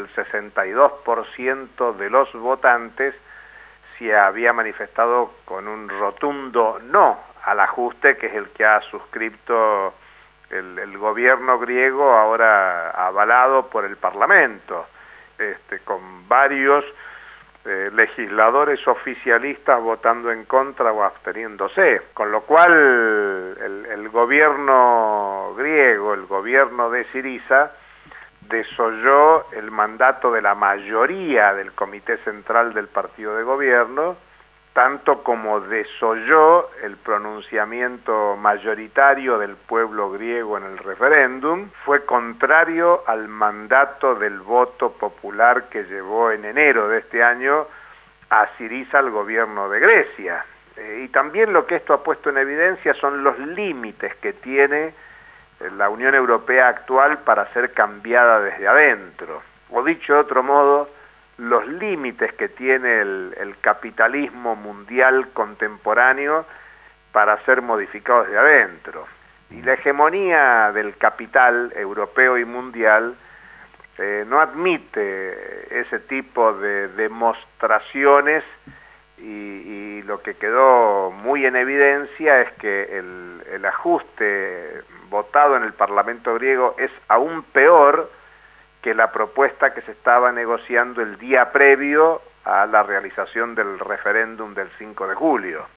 el 62% de los votantes se había manifestado con un rotundo no al ajuste, que es el que ha suscrito el gobierno griego, ahora avalado por el Parlamento, con varios legisladores oficialistas votando en contra o absteniéndose, con lo cual el gobierno griego, el gobierno de Syriza, desoyó el mandato de la mayoría del Comité Central del Partido de Gobierno, tanto como desoyó el pronunciamiento mayoritario del pueblo griego en el referéndum. Fue contrario al mandato del voto popular que llevó en enero de este año a Syriza al gobierno de Grecia. Y también lo que esto ha puesto en evidencia son los límites que tiene la Unión Europea actual para ser cambiada desde adentro. O dicho de otro modo, los límites que tiene el capitalismo mundial contemporáneo para ser modificados desde adentro. Y la hegemonía del capital europeo y mundial no admite ese tipo de demostraciones, y lo que quedó muy en evidencia es que el ajuste votado en el Parlamento griego es aún peor que la propuesta que se estaba negociando el día previo a la realización del referéndum del 5 de julio.